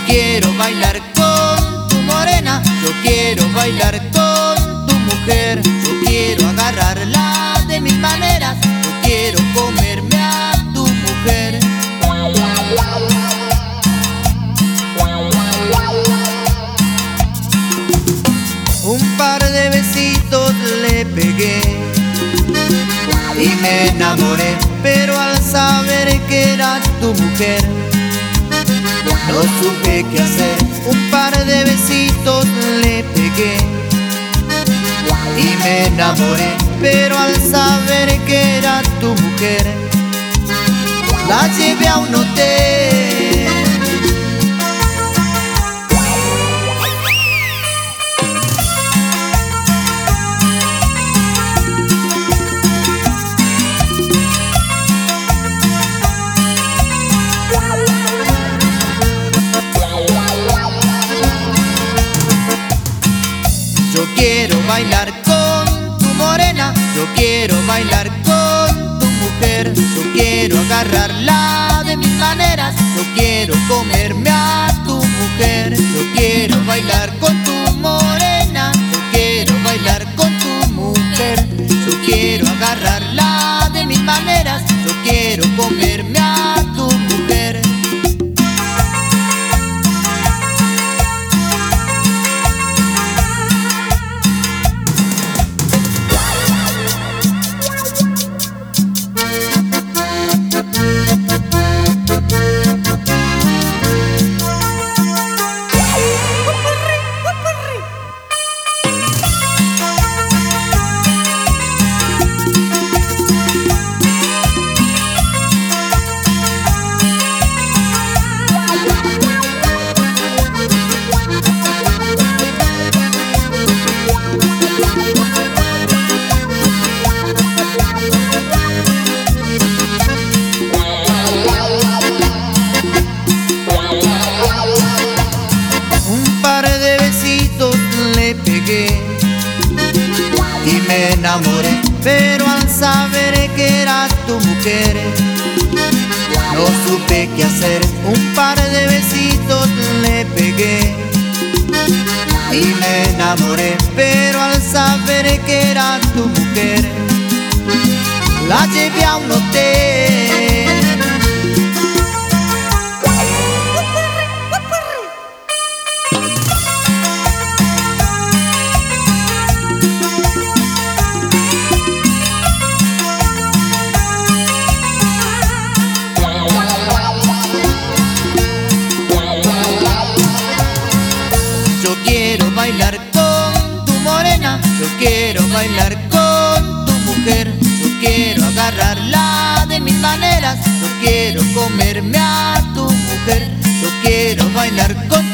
quiero bailar con tu morena, yo quiero bailar con tu mujer. Yo quiero agarrarla de mil maneras, yo quiero comerme a tu mujer. Un par de besitos le pegué y me enamoré, pero al saber que era tu mujer no supe qué hacer. Un par de besitos le pegué y me enamoré, pero al saber que era tu mujer la llevé a un hotel. Yo quiero bailar con tu morena, yo quiero bailar con tu mujer. Yo quiero agarrarla de mil maneras, yo quiero comerme a tu mujer. Yo quiero bailar con tu morena, yo quiero bailar con tu mujer. Yo quiero agarrarla de mil maneras, yo quiero comerme a tu mujer. Y me enamoré, pero al saber que era tu mujer no supe qué hacer. Un par de besitos le pegué y me enamoré, pero al saber que era tu mujer la llevé a un hotel. Yo quiero bailar con tu morena, yo quiero bailar con tu mujer. Yo quiero agarrarla de mil maneras, yo quiero comerme a tu mujer. Yo quiero bailar con